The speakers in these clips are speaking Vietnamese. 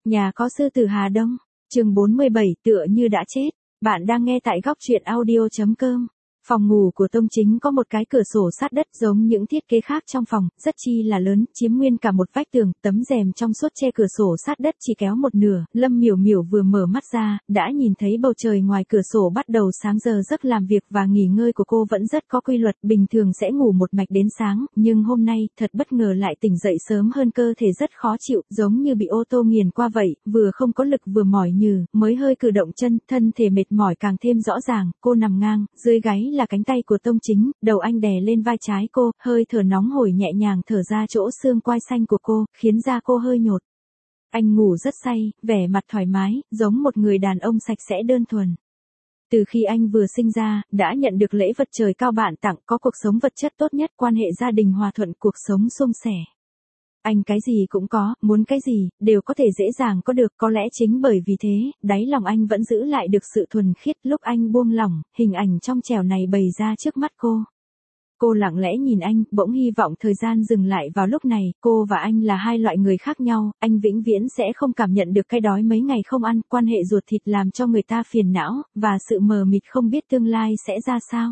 Nhà có sư tử Hà Đông, chương 47 tựa như đã chết. Bạn đang nghe tại góc truyện audio.com. Phòng ngủ của Tông Chính có một cái cửa sổ sát đất giống những thiết kế khác trong phòng, rất chi là lớn, chiếm nguyên cả một vách tường, tấm rèm trong suốt che cửa sổ sát đất chỉ kéo một nửa. Lâm Miểu Miểu vừa mở mắt ra, đã nhìn thấy bầu trời ngoài cửa sổ bắt đầu sáng, giờ giấc làm việc và nghỉ ngơi của cô vẫn rất có quy luật, bình thường sẽ ngủ một mạch đến sáng, nhưng hôm nay, thật bất ngờ lại tỉnh dậy sớm hơn, cơ thể rất khó chịu, giống như bị ô tô nghiền qua vậy, vừa không có lực vừa mỏi nhừ, mới hơi cử động chân, thân thể mệt mỏi càng thêm rõ ràng, cô nằm ngang, dưới gáy là cánh tay của Tông Chính, đầu anh đè lên vai trái cô, hơi thở nóng hổi nhẹ nhàng thở ra chỗ xương quai xanh của cô, khiến da cô hơi nhột. Anh ngủ rất say, vẻ mặt thoải mái, giống một người đàn ông sạch sẽ đơn thuần. Từ khi anh vừa sinh ra, đã nhận được lễ vật trời cao bạn tặng, có cuộc sống vật chất tốt nhất, quan hệ gia đình hòa thuận, cuộc sống suôn sẻ. Anh cái gì cũng có, muốn cái gì, đều có thể dễ dàng có được, có lẽ chính bởi vì thế, đáy lòng anh vẫn giữ lại được sự thuần khiết. Lúc anh buông lỏng, hình ảnh trong trẻo này bày ra trước mắt cô. Cô lặng lẽ nhìn anh, bỗng hy vọng thời gian dừng lại vào lúc này, cô và anh là hai loại người khác nhau, anh vĩnh viễn sẽ không cảm nhận được cái đói mấy ngày không ăn, quan hệ ruột thịt làm cho người ta phiền não, và sự mờ mịt không biết tương lai sẽ ra sao.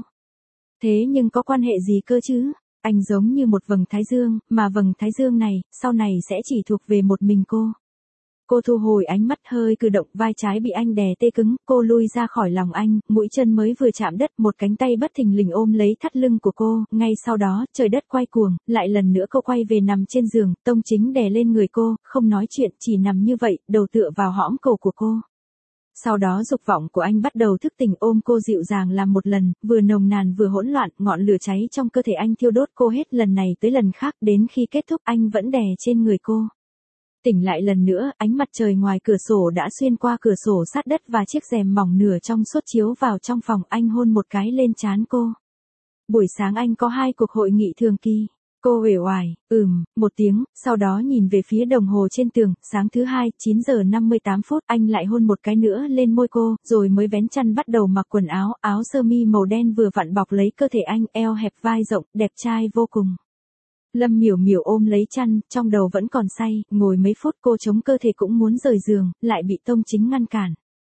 Thế nhưng có quan hệ gì cơ chứ? Anh giống như một vầng thái dương, mà vầng thái dương này, sau này sẽ chỉ thuộc về một mình cô. Cô thu hồi ánh mắt, hơi cử động, vai trái bị anh đè tê cứng, cô lui ra khỏi lòng anh, mũi chân mới vừa chạm đất, một cánh tay bất thình lình ôm lấy thắt lưng của cô, ngay sau đó, trời đất quay cuồng, lại lần nữa cô quay về nằm trên giường, Tông Chính đè lên người cô, không nói chuyện, chỉ nằm như vậy, đầu tựa vào hõm cổ của cô. Sau đó dục vọng của anh bắt đầu thức tỉnh, ôm cô dịu dàng làm một lần, vừa nồng nàn vừa hỗn loạn, ngọn lửa cháy trong cơ thể anh thiêu đốt cô hết lần này tới lần khác, đến khi kết thúc anh vẫn đè trên người cô. Tỉnh lại lần nữa, ánh mặt trời ngoài cửa sổ đã xuyên qua cửa sổ sát đất và chiếc rèm mỏng nửa trong suốt chiếu vào trong phòng, anh hôn một cái lên trán cô. Buổi sáng anh có 2 cuộc hội nghị thường kỳ. Cô uể oải, một tiếng, sau đó nhìn về phía đồng hồ trên tường, sáng thứ 2, 9 giờ 58 phút, anh lại hôn một cái nữa lên môi cô, rồi mới vén chăn bắt đầu mặc quần áo, áo sơ mi màu đen vừa vặn bọc lấy cơ thể anh, eo hẹp vai rộng, đẹp trai vô cùng. Lâm Miểu Miểu ôm lấy chăn, trong đầu vẫn còn say, ngồi mấy phút cô chống cơ thể cũng muốn rời giường, lại bị Tông Chính ngăn cản.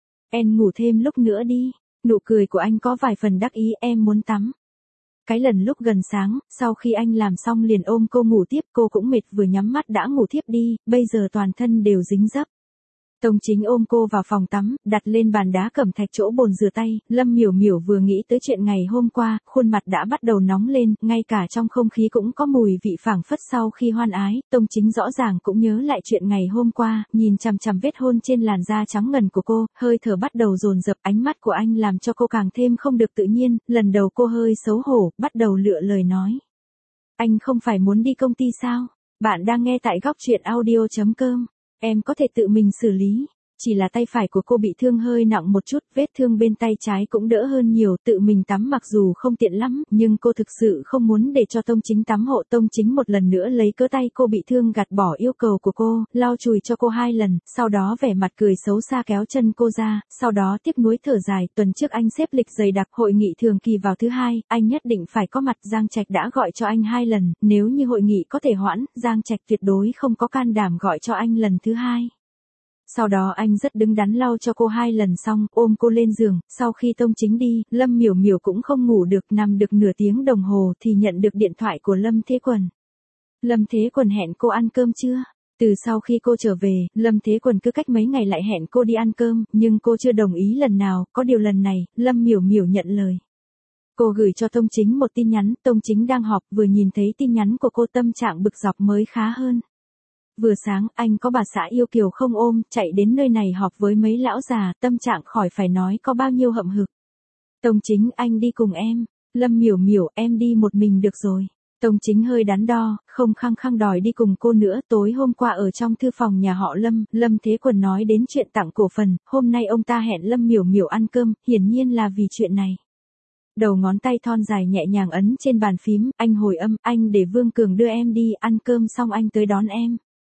Em ngủ thêm lúc nữa đi, nụ cười của anh có vài phần đắc ý, em muốn tắm. Cái lần lúc gần sáng, sau khi anh làm xong liền ôm cô ngủ tiếp, cô cũng mệt vừa nhắm mắt đã ngủ thiếp đi, bây giờ toàn thân đều dính dấp. Tông Chính ôm cô vào phòng tắm, đặt lên bàn đá cẩm thạch chỗ bồn rửa tay, Lâm Miểu Miểu vừa nghĩ tới chuyện ngày hôm qua, khuôn mặt đã bắt đầu nóng lên, ngay cả trong không khí cũng có mùi vị phảng phất sau khi hoan ái, Tông Chính rõ ràng cũng nhớ lại chuyện ngày hôm qua, nhìn chằm chằm vết hôn trên làn da trắng ngần của cô, hơi thở bắt đầu dồn dập, ánh mắt của anh làm cho cô càng thêm không được tự nhiên, lần đầu cô hơi xấu hổ, bắt đầu lựa lời nói. Anh không phải muốn đi công ty sao? Bạn đang nghe tại góc truyện audio.com. Em có thể tự mình xử lý. Chỉ là tay phải của cô bị thương hơi nặng một chút, vết thương bên tay trái cũng đỡ hơn nhiều, tự mình tắm mặc dù không tiện lắm, nhưng cô thực sự không muốn để cho Tông Chính tắm hộ. Tông Chính một lần nữa lấy cớ tay cô bị thương gạt bỏ yêu cầu của cô, lau chùi cho cô 2 lần, sau đó vẻ mặt cười xấu xa kéo chân cô ra, sau đó tiếc nuối thở dài, tuần trước anh xếp lịch dày đặc, hội nghị thường kỳ vào thứ 2, anh nhất định phải có mặt, Giang Trạch đã gọi cho anh 2 lần, nếu như hội nghị có thể hoãn, Giang Trạch tuyệt đối không có can đảm gọi cho anh lần thứ 2. Sau đó anh rất đứng đắn lau cho cô 2 lần xong, ôm cô lên giường, sau khi Tông Chính đi, Lâm Miểu Miểu cũng không ngủ được, nằm được nửa tiếng đồng hồ thì nhận được điện thoại của Lâm Thế Quần. Lâm Thế Quần hẹn cô ăn cơm chưa? Từ sau khi cô trở về, Lâm Thế Quần cứ cách mấy ngày lại hẹn cô đi ăn cơm, nhưng cô chưa đồng ý lần nào, có điều lần này, Lâm Miểu Miểu nhận lời. Cô gửi cho Tông Chính một tin nhắn, Tông Chính đang họp, vừa nhìn thấy tin nhắn của cô tâm trạng bực dọc mới khá hơn. Vừa sáng, anh có bà xã yêu kiều không ôm, chạy đến nơi này họp với mấy lão già, tâm trạng khỏi phải nói có bao nhiêu hậm hực. Tông Chính, anh đi cùng em. Lâm Miểu Miểu, em đi một mình được rồi. Tông Chính hơi đắn đo, không khăng khăng đòi đi cùng cô nữa. Tối hôm qua ở trong thư phòng nhà họ Lâm, Lâm Thế Quần nói đến chuyện tặng cổ phần, hôm nay ông ta hẹn Lâm Miểu Miểu ăn cơm, hiển nhiên là vì chuyện này. Đầu ngón tay thon dài nhẹ nhàng ấn trên bàn phím, anh hồi âm, anh để Vương Cường đưa em đi, ăn cơm xong anh tới đón em.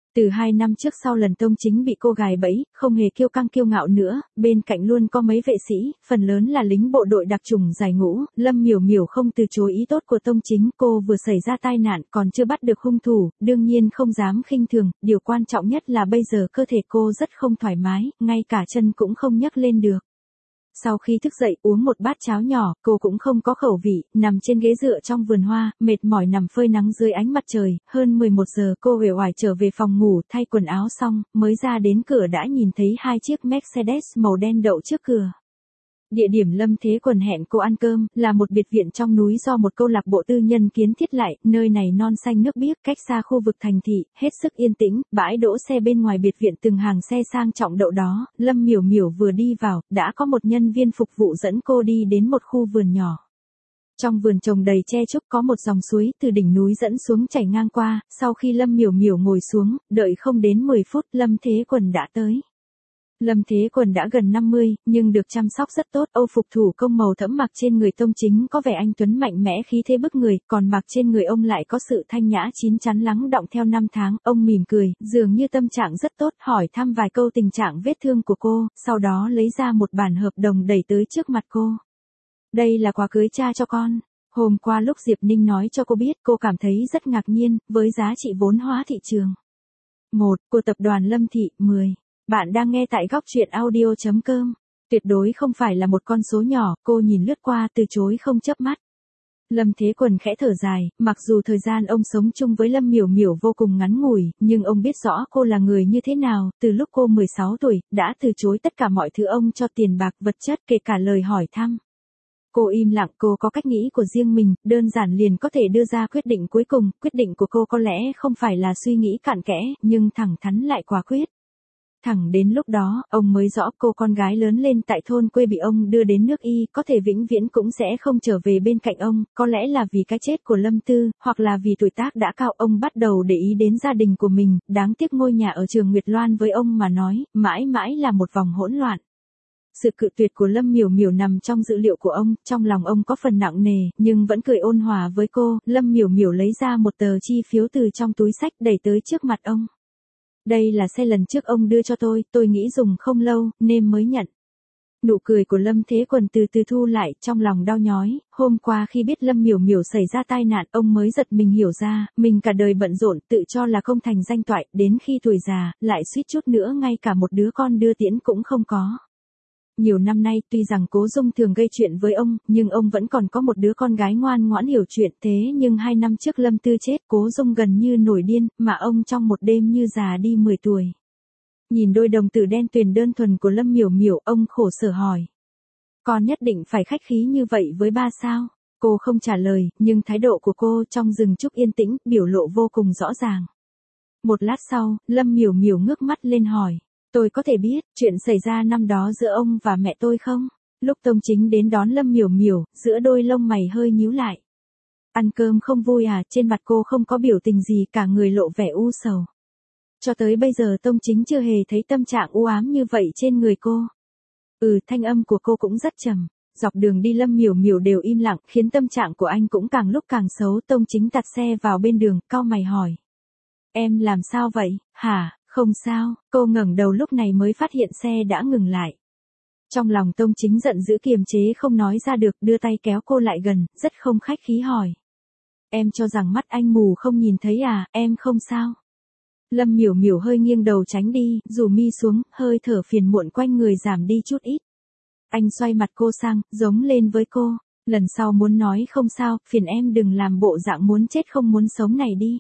Từ 2 năm trước sau lần Tông Chính bị cô gài bẫy, không hề kiêu căng kiêu ngạo nữa, bên cạnh luôn có mấy vệ sĩ, phần lớn là lính bộ đội đặc chủng giải ngũ, Lâm Miểu Miểu không từ chối ý tốt của Tông Chính, cô vừa xảy ra tai nạn còn chưa bắt được hung thủ, đương nhiên không dám khinh thường, điều quan trọng nhất là bây giờ cơ thể cô rất không thoải mái, ngay cả chân cũng không nhấc lên được. Sau khi thức dậy uống một bát cháo nhỏ, cô cũng không có khẩu vị, nằm trên ghế dựa trong vườn hoa, mệt mỏi nằm phơi nắng dưới ánh mặt trời, hơn 11 giờ cô uể oải trở về phòng ngủ, thay quần áo xong, mới ra đến cửa đã nhìn thấy 2 chiếc Mercedes màu đen đậu trước cửa. Địa điểm Lâm Thế Quần hẹn cô ăn cơm, là một biệt viện trong núi do một câu lạc bộ tư nhân kiến thiết lại, nơi này non xanh nước biếc, cách xa khu vực thành thị, hết sức yên tĩnh, bãi đỗ xe bên ngoài biệt viện từng hàng xe sang trọng đậu đó, Lâm Miểu Miểu vừa đi vào, đã có một nhân viên phục vụ dẫn cô đi đến một khu vườn nhỏ. Trong vườn trồng đầy tre trúc có một dòng suối từ đỉnh núi dẫn xuống chảy ngang qua, sau khi Lâm Miểu Miểu ngồi xuống, đợi không đến 10 phút, Lâm Thế Quần đã tới. Lâm Thế Quần đã gần 50, nhưng được chăm sóc rất tốt, âu phục thủ công màu thẫm mặc trên người Tông Chính có vẻ anh tuấn mạnh mẽ khí thế bức người, còn mặc trên người ông lại có sự thanh nhã chín chắn lắng đọng theo năm tháng, ông mỉm cười, dường như tâm trạng rất tốt, hỏi thăm vài câu tình trạng vết thương của cô, sau đó lấy ra một bản hợp đồng đẩy tới trước mặt cô. Đây là quà cưới cha cho con. Hôm qua lúc Diệp Ninh nói cho cô biết, cô cảm thấy rất ngạc nhiên, với giá trị vốn hóa thị trường 1 của tập đoàn Lâm Thị, 10. Bạn đang nghe tại góc truyện audio.com. Tuyệt đối không phải là một con số nhỏ, cô nhìn lướt qua từ chối không chớp mắt. Lâm Thế Quần khẽ thở dài, mặc dù thời gian ông sống chung với Lâm Miểu Miểu vô cùng ngắn ngủi, nhưng ông biết rõ cô là người như thế nào, từ lúc cô 16 tuổi, đã từ chối tất cả mọi thứ ông cho tiền bạc vật chất kể cả lời hỏi thăm. Cô im lặng, cô có cách nghĩ của riêng mình, đơn giản liền có thể đưa ra quyết định cuối cùng, quyết định của cô có lẽ không phải là suy nghĩ cặn kẽ, nhưng thẳng thắn lại quả quyết. Thẳng đến lúc đó, ông mới rõ cô con gái lớn lên tại thôn quê bị ông đưa đến nước Y, có thể vĩnh viễn cũng sẽ không trở về bên cạnh ông, có lẽ là vì cái chết của Lâm Tư, hoặc là vì tuổi tác đã cao, ông bắt đầu để ý đến gia đình của mình, đáng tiếc ngôi nhà ở Trường Nguyệt Loan với ông mà nói, mãi mãi là một vòng hỗn loạn. Sự cự tuyệt của Lâm Miểu Miểu nằm trong dữ liệu của ông, trong lòng ông có phần nặng nề, nhưng vẫn cười ôn hòa với cô, Lâm Miểu Miểu lấy ra một tờ chi phiếu từ trong túi xách đẩy tới trước mặt ông. Đây là xe lần trước ông đưa cho tôi nghĩ dùng không lâu, nên mới nhận. Nụ cười của Lâm Thế Quần từ từ thu lại, trong lòng đau nhói, hôm qua khi biết Lâm Miểu Miểu xảy ra tai nạn, ông mới giật mình hiểu ra, mình cả đời bận rộn, tự cho là công thành danh toại, đến khi tuổi già, lại suýt chút nữa ngay cả một đứa con đưa tiễn cũng không có. Nhiều năm nay, tuy rằng Cố Dung thường gây chuyện với ông, nhưng ông vẫn còn có một đứa con gái ngoan ngoãn hiểu chuyện, thế nhưng 2 năm trước Lâm Tư chết, Cố Dung gần như nổi điên, mà ông trong một đêm như già đi 10 tuổi. Nhìn đôi đồng tử đen tuyền đơn thuần của Lâm Miểu Miểu, ông khổ sở hỏi. Con nhất định phải khách khí như vậy với ba sao? Cô không trả lời, nhưng thái độ của cô trong rừng trúc yên tĩnh, biểu lộ vô cùng rõ ràng. Một lát sau, Lâm Miểu Miểu ngước mắt lên hỏi. Tôi có thể biết, chuyện xảy ra năm đó giữa ông và mẹ tôi không? Lúc Tông Chính đến đón Lâm Miểu Miểu, giữa đôi lông mày hơi nhíu lại. Ăn cơm không vui à, trên mặt cô không có biểu tình gì, cả người lộ vẻ u sầu. Cho tới bây giờ Tông Chính chưa hề thấy tâm trạng u ám như vậy trên người cô. Thanh âm của cô cũng rất trầm. Dọc đường đi Lâm Miểu Miểu đều im lặng, khiến tâm trạng của anh cũng càng lúc càng xấu. Tông Chính tạt xe vào bên đường, cau mày hỏi. Em làm sao vậy, hả? Không sao, cô ngẩng đầu lúc này mới phát hiện xe đã ngừng lại. Trong lòng Tông Chính giận dữ kiềm chế không nói ra được, đưa tay kéo cô lại gần, rất không khách khí hỏi. Em cho rằng mắt anh mù không nhìn thấy à, em không sao. Lâm Miểu Miểu hơi nghiêng đầu tránh đi, rủ mi xuống, hơi thở phiền muộn quanh người giảm đi chút ít. Anh xoay mặt cô sang, giống lên với cô, lần sau muốn nói không sao, phiền em đừng làm bộ dạng muốn chết không muốn sống này đi.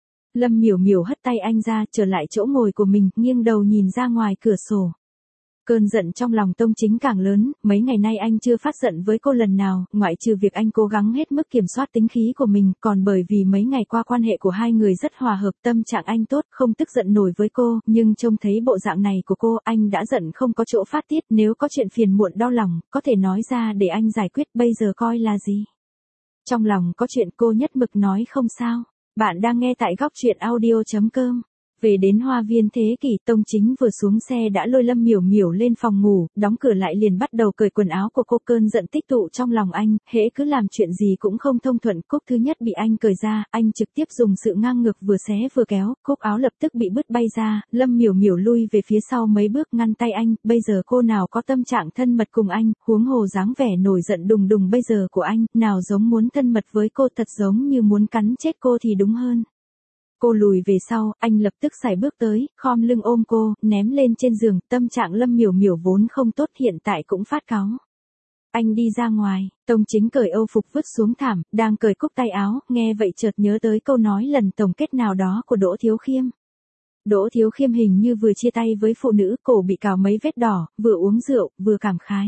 Lâm Miểu Miểu hất tay anh ra, trở lại chỗ ngồi của mình, nghiêng đầu nhìn ra ngoài cửa sổ. Cơn giận trong lòng Tông Chính càng lớn, mấy ngày nay anh chưa phát giận với cô lần nào, ngoại trừ việc anh cố gắng hết mức kiểm soát tính khí của mình, còn bởi vì mấy ngày qua quan hệ của hai người rất hòa hợp, tâm trạng anh tốt, không tức giận nổi với cô, nhưng trông thấy bộ dạng này của cô, anh đã giận không có chỗ phát tiết, nếu có chuyện phiền muộn đau lòng, có thể nói ra để anh giải quyết, bây giờ coi là gì. Trong lòng có chuyện cô nhất mực nói không sao. Bạn đang nghe tại góc truyện audio.com. Về đến Hoa Viên Thế Kỷ, Tông Chính vừa xuống xe đã lôi Lâm Miểu Miểu lên phòng ngủ, đóng cửa lại liền bắt đầu cởi quần áo của cô. Cơn giận tích tụ trong lòng anh, hễ cứ làm chuyện gì cũng không thông thuận. Cúc thứ nhất bị anh cởi ra, anh trực tiếp dùng sự ngang ngược vừa xé vừa kéo, cúc áo lập tức bị bứt bay ra, Lâm Miểu Miểu lui về phía sau mấy bước ngăn tay anh. Bây giờ cô nào có tâm trạng thân mật cùng anh, huống hồ dáng vẻ nổi giận đùng đùng bây giờ của anh, nào giống muốn thân mật với cô, thật giống như muốn cắn chết cô thì đúng hơn. Cô lùi về sau, anh lập tức sải bước tới, khom lưng ôm cô, ném lên trên giường. Tâm trạng Lâm Miểu Miểu vốn không tốt, hiện tại cũng phát cáu. Anh đi ra ngoài, Tông Chính cởi âu phục vứt xuống thảm, đang cởi cúc tay áo, nghe vậy chợt nhớ tới câu nói lần tổng kết nào đó của Đỗ Thiếu Khiêm. Đỗ Thiếu Khiêm hình như vừa chia tay với phụ nữ, cổ bị cào mấy vết đỏ, vừa uống rượu, vừa cảm khái.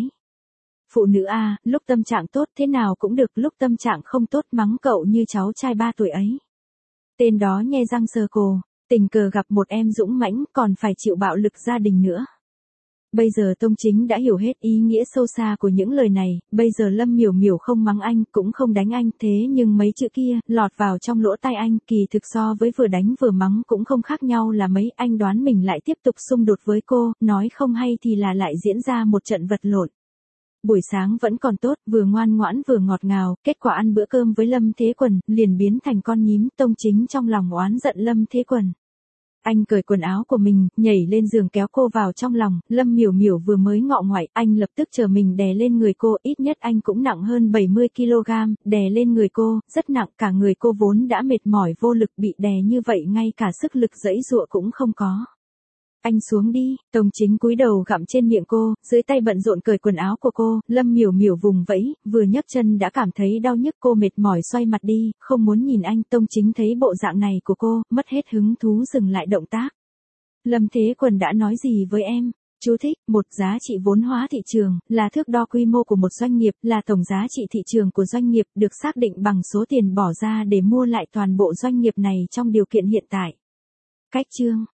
Phụ nữ a, lúc tâm trạng tốt thế nào cũng được, lúc tâm trạng không tốt mắng cậu như cháu trai 3 tuổi ấy. Tên đó nhe răng sờ cổ, tình cờ gặp một em dũng mãnh còn phải chịu bạo lực gia đình nữa. Bây giờ Tông Chính đã hiểu hết ý nghĩa sâu xa của những lời này, bây giờ Lâm Miểu Miểu không mắng anh, cũng không đánh anh, thế nhưng mấy chữ kia, lọt vào trong lỗ tai anh, kỳ thực so với vừa đánh vừa mắng cũng không khác nhau là mấy. Anh đoán mình lại tiếp tục xung đột với cô, nói không hay thì là lại diễn ra một trận vật lộn. Buổi sáng vẫn còn tốt, vừa ngoan ngoãn vừa ngọt ngào, kết quả ăn bữa cơm với Lâm Thế Quần, liền biến thành con nhím. Tông Chính trong lòng oán giận Lâm Thế Quần. Anh cởi quần áo của mình, nhảy lên giường kéo cô vào trong lòng. Lâm Miểu Miểu vừa mới ngọ ngoại, anh lập tức chờ mình đè lên người cô, ít nhất anh cũng nặng hơn 70 kg, đè lên người cô, rất nặng, cả người cô vốn đã mệt mỏi vô lực, bị đè như vậy ngay cả sức lực giãy giụa cũng không có. Anh xuống đi, Tông Chính cúi đầu gặm trên miệng cô, dưới tay bận rộn cởi quần áo của cô. Lâm Miểu Miểu vùng vẫy, vừa nhấc chân đã cảm thấy đau nhức, cô mệt mỏi xoay mặt đi, không muốn nhìn anh. Tông Chính thấy bộ dạng này của cô, mất hết hứng thú dừng lại động tác. Lâm Thế Quần đã nói gì với em? Chú thích, một giá trị vốn hóa thị trường, là thước đo quy mô của một doanh nghiệp, là tổng giá trị thị trường của doanh nghiệp, được xác định bằng số tiền bỏ ra để mua lại toàn bộ doanh nghiệp này trong điều kiện hiện tại. Cách chương